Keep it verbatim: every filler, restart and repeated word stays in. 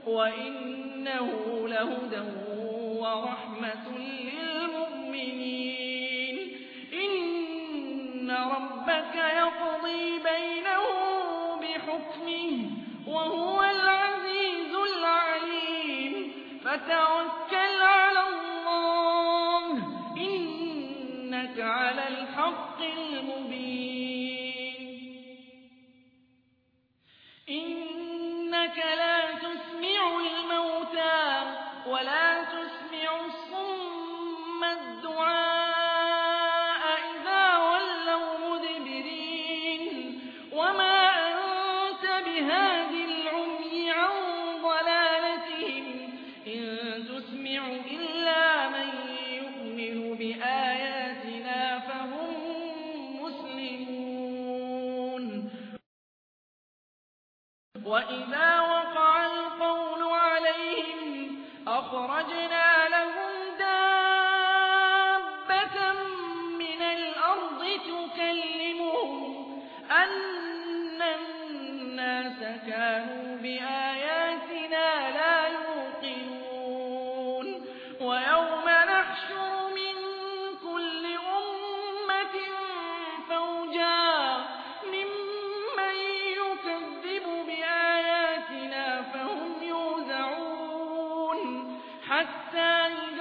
وَإِنَّهُ لَهُدًى وَرَحْمَةٌ لِّلْمُؤْمِنِينَ إِنَّ رَبَّكَ يَقْضِي بَيْنَهُم بِحُكْمِهِ ۚ وَهُوَ الْعَزِيزُ الْعَلِيمُ فَتَوَكَّلْ عَلَى اللَّهِ ۖ إِنَّكَ عَلَى الْحَقِّ الْمُبِينِ إِنَّكَ لَا تُسْمِعُ الْمَوْتَىٰ وَلَا تُسْمِعُ الصُّمَّ الدُّعَاءَ إِذَا وَلَّوْا مُدْبِرِينَ وَمَا أَنتَ بِهَادِ الْعُمْيِ عَن ضَلَالَتِهِمْ ۖ إِن تُسْمِعُ إِلَّا مَن يُؤْمِنُ بِآيَاتِنَا فَهُم مُّسْلِمُونَ وَإِذَا وَقَعَ الْقَوْلُ عَلَيْهِمْ أَخْرَجْنَا لَهُمْ دَابَّةً مِّنَ الْأَرْضِ تُكَلِّمُهُمْ أَنَّ النَّاسَ كَانُوا بِآيَاتِنَا لَا يُوقِنُونَ وَيَوْمَ نَحْشُرُ مِن كُلِّ أُمَّةٍ فَوْجًا مِّمَّن يُكَذِّبُ بِآيَاتِنَا فَهُمْ يُوزَعُونَ حَتَّىٰ